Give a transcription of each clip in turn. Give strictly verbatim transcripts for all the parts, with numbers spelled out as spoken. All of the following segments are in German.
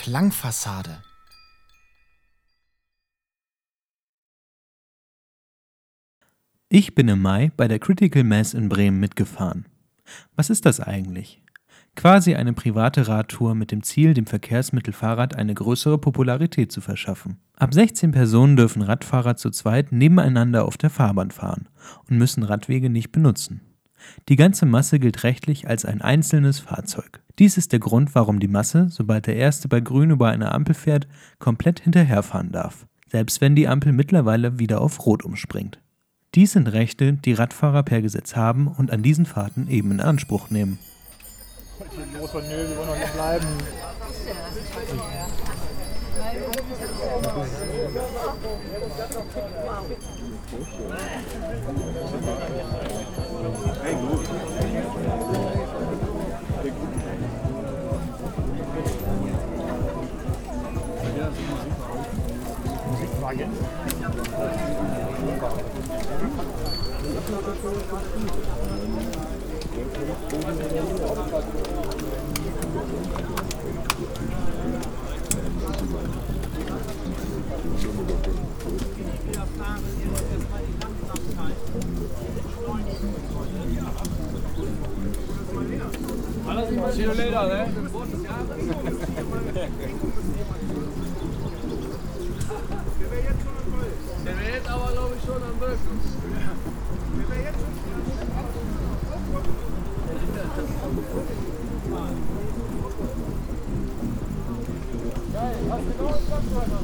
Klangfassade. Ich bin im Mai bei der Critical Mass in Bremen mitgefahren. Was ist das eigentlich? Quasi eine private Radtour mit dem Ziel, dem Verkehrsmittel Fahrrad eine größere Popularität zu verschaffen. Ab sechzehn Personen dürfen Radfahrer zu zweit nebeneinander auf der Fahrbahn fahren und müssen Radwege nicht benutzen. Die ganze Masse gilt rechtlich als ein einzelnes Fahrzeug. Dies ist der Grund, warum die Masse, sobald der Erste bei Grün über eine Ampel fährt, komplett hinterherfahren darf, selbst wenn die Ampel mittlerweile wieder auf Rot umspringt. Dies sind Rechte, die Radfahrer per Gesetz haben und an diesen Fahrten eben in Anspruch nehmen. Los von nö, wir wollen noch hier bleiben. Musikwagen. See you later, ne? Der wäre jetzt aber, glaube ich, schon am Wirken. Der wäre jetzt schon geil, hast du genau das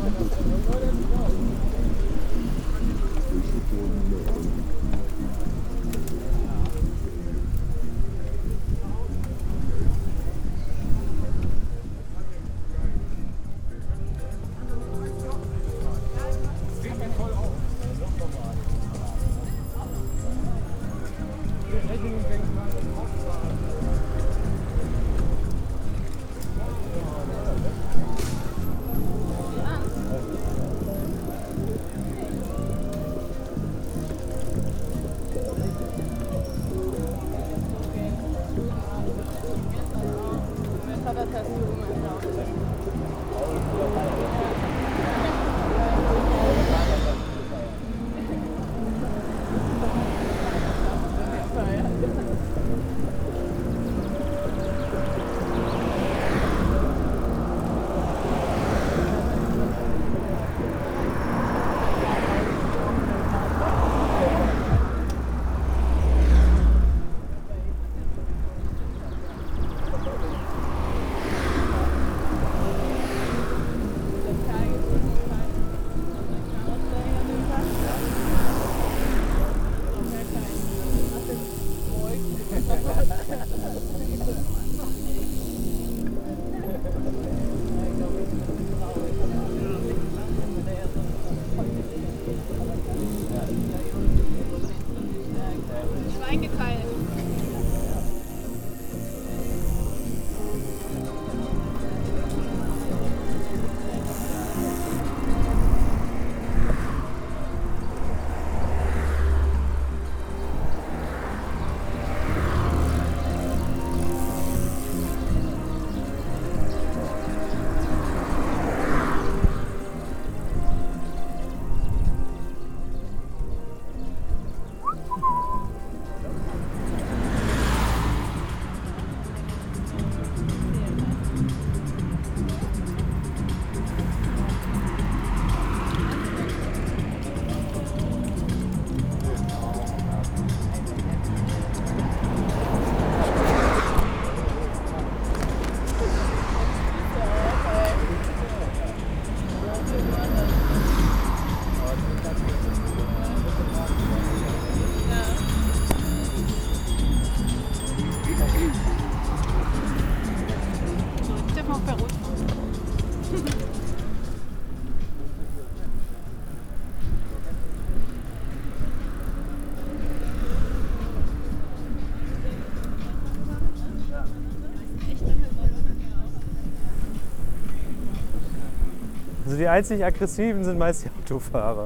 Also die einzig Aggressiven sind meist die Autofahrer.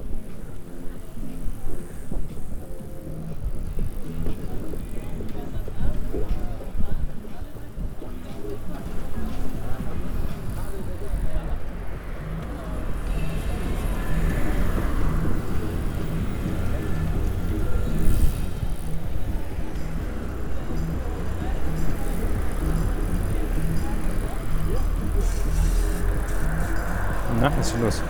Na, was ist schon los?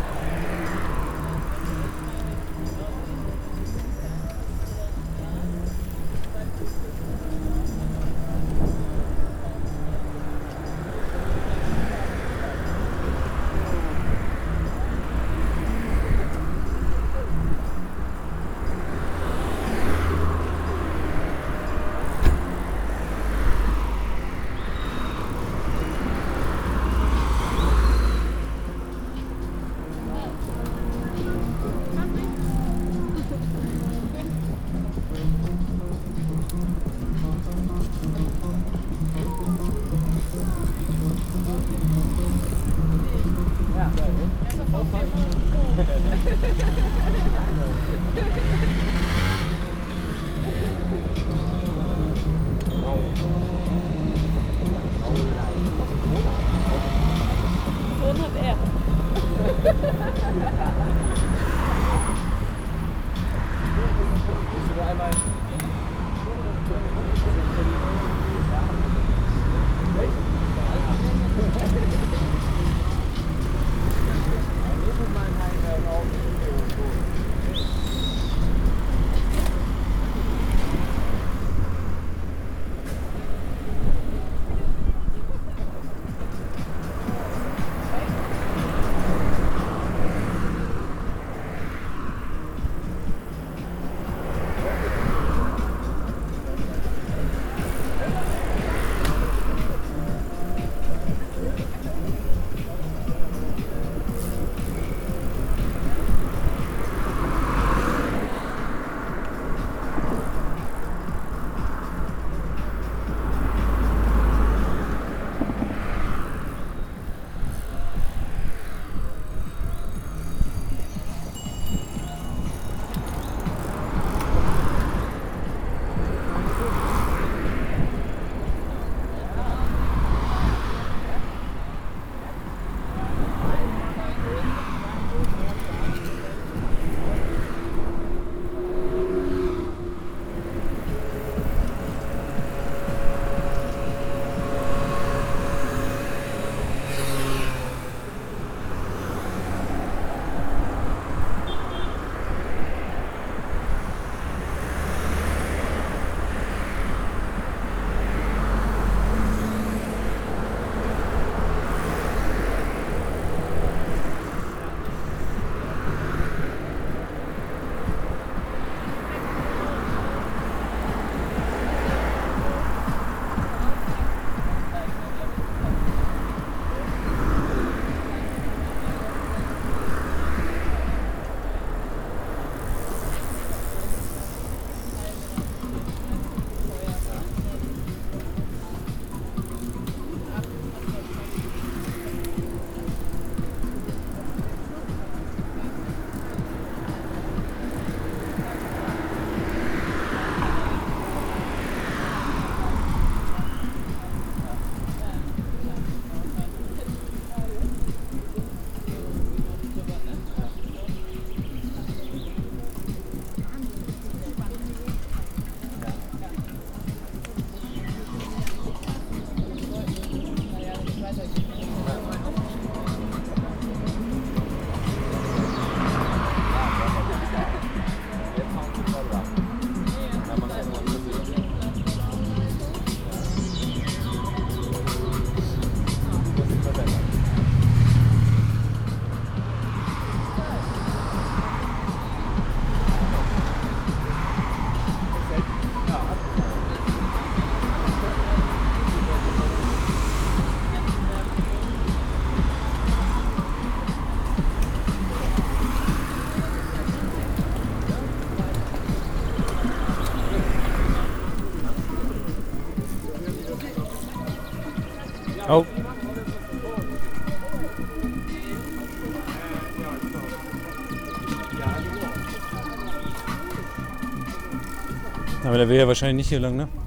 Sohn hat er. Oh. Aber der will ja wahrscheinlich nicht hier lang, ne?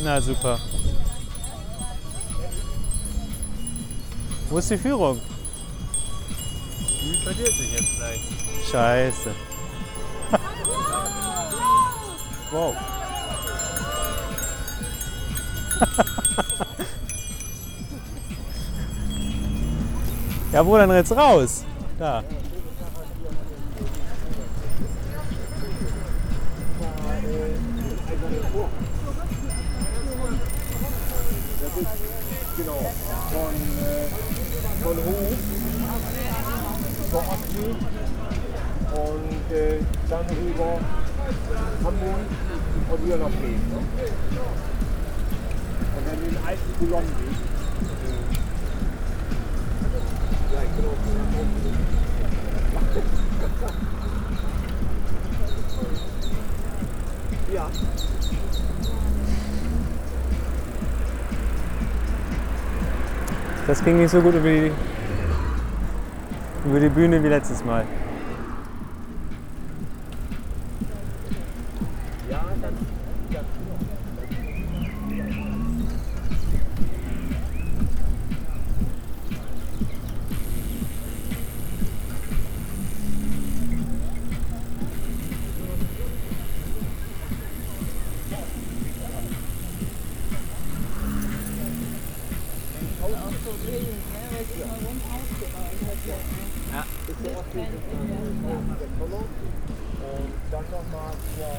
Na super. Wo ist die Führung? Die verliert sich jetzt gleich. Scheiße. Wow. Ja, wo dann jetzt raus? Da. Genau. Von, äh, von Hof zur Ostsee und äh, dann rüber Hamburg und wieder nach Bremen. Ne? Und dann den alten Kolonnenweg. Ja, ich bin auch ja. Das ging nicht so gut über die, über die Bühne wie letztes Mal. Ja, dann, ja. Ja. Und dann nochmal zur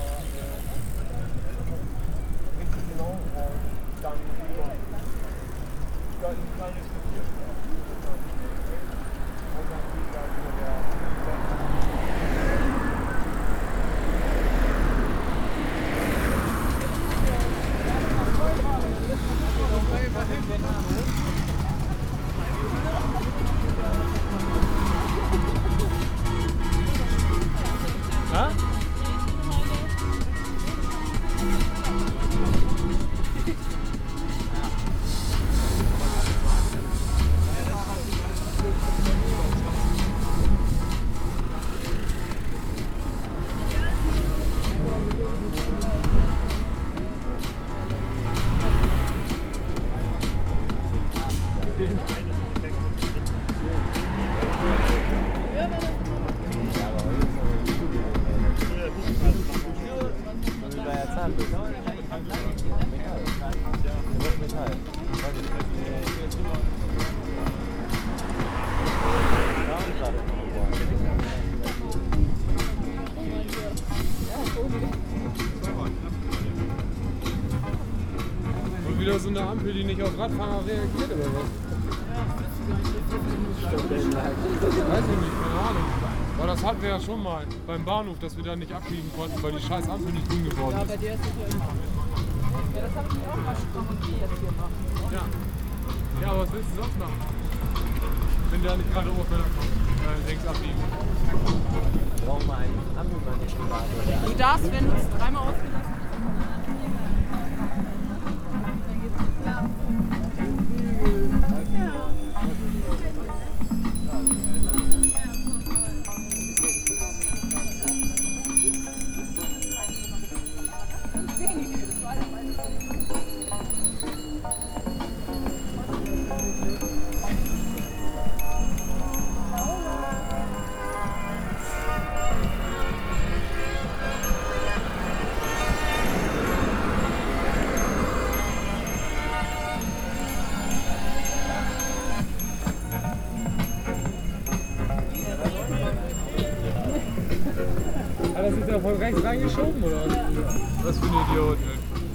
richtig genau und dann über ja, ein kleines Stückchen. Und dann wieder über der Ha? Und wieder so eine Ampel, die nicht auf Radfahrer reagiert oder was? Weiß ich nicht, keine Ahnung. Aber das hatten wir ja schon mal beim Bahnhof, dass wir da nicht abbiegen konnten, weil die scheiß Ampel nicht grün geworden ist. Ja, bei dir ist es ja immer. Ja, das habe ich mir auch mal gesprochen, die jetzt hier machen. Ja. Ja, aber was willst du sonst machen? Wenn da nicht gerade Oberfelder kommt, äh, links abbiegen. brauchen wir einen Ampelmanipulator. Du darfst, wenn du es dreimal ausgelassen hast. Hat er sich da von rechts reingeschoben oder was? Was für ein Idiot, ey.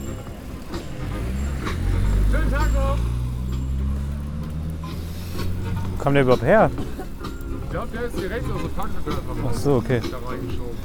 Schönen Tag noch! Wo kam der überhaupt her? Ich glaube, der ist direkt aus der Parkverkehr Ach so, okay. da reingeschoben.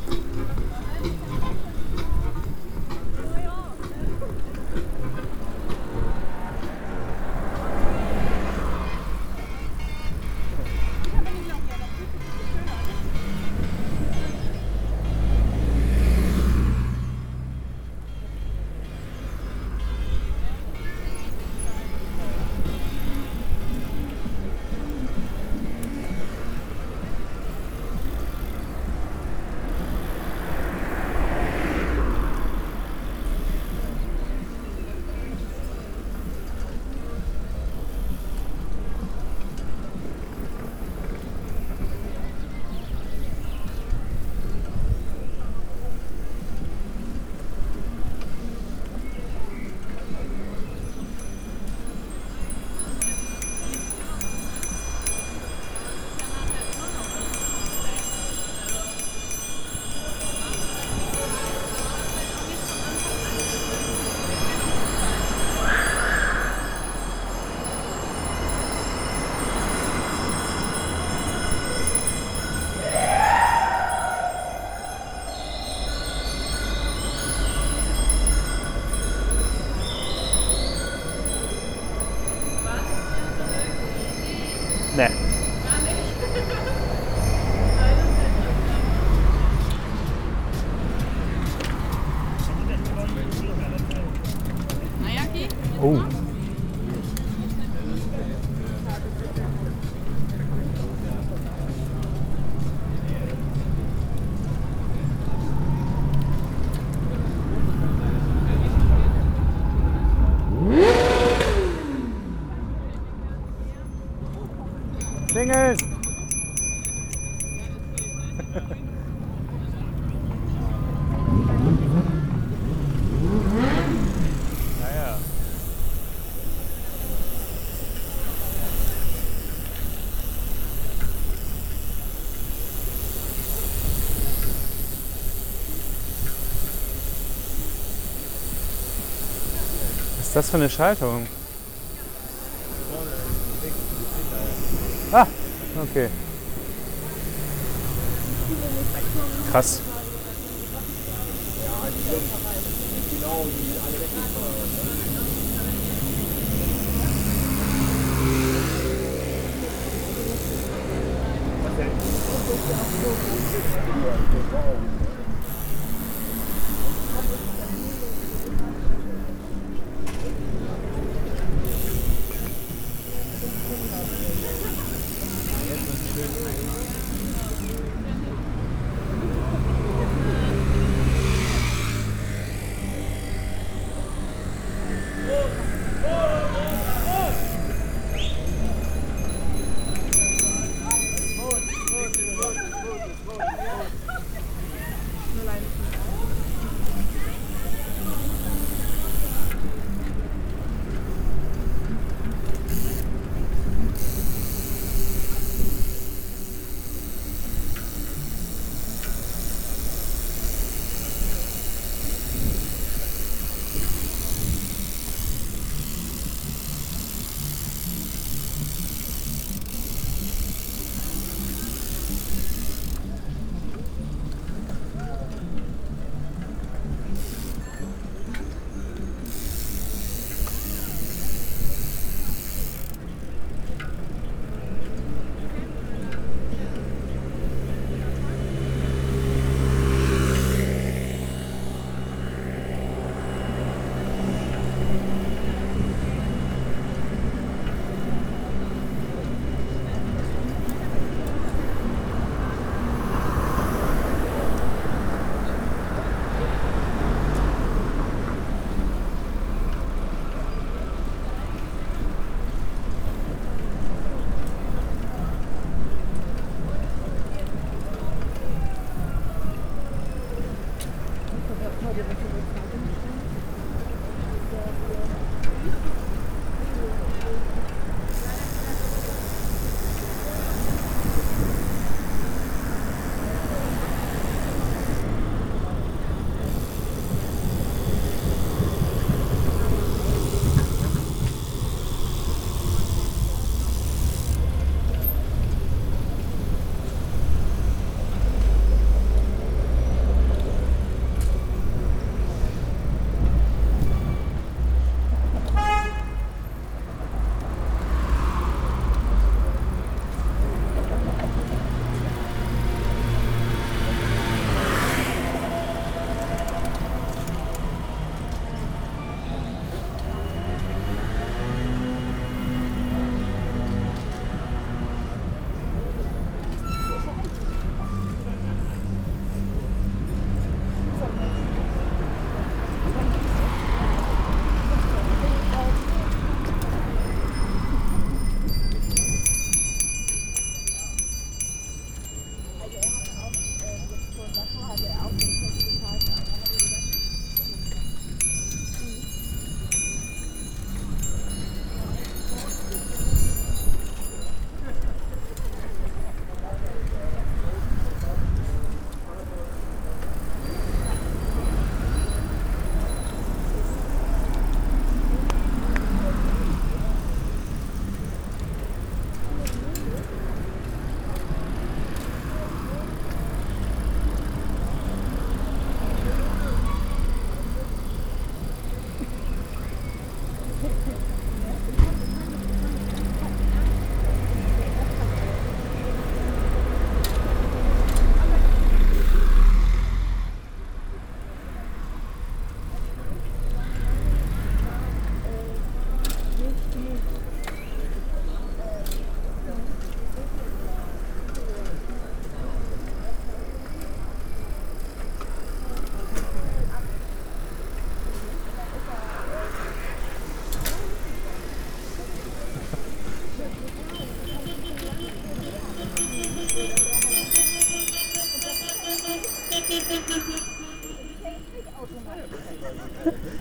Nee. Oh. Klingeln! Naja. Was ist das für eine Schaltung? Ah, okay. Krass.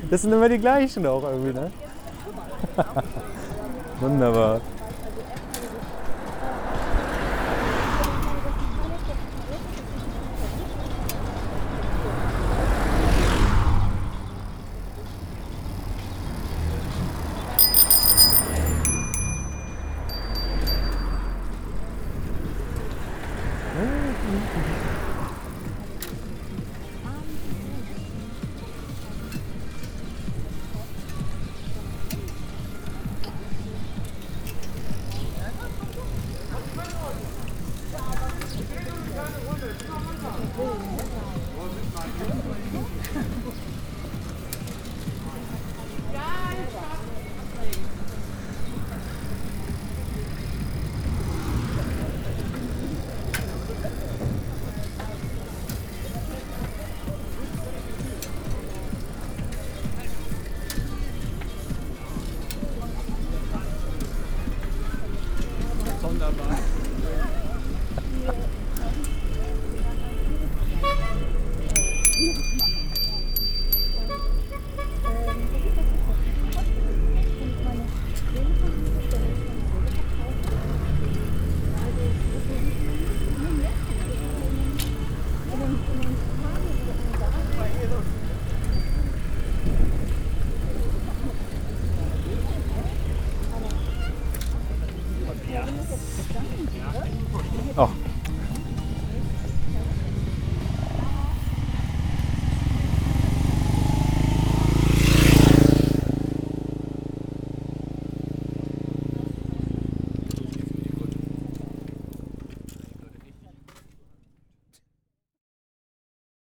Das sind immer die gleichen auch irgendwie, ne? Wunderbar. Sonderbar.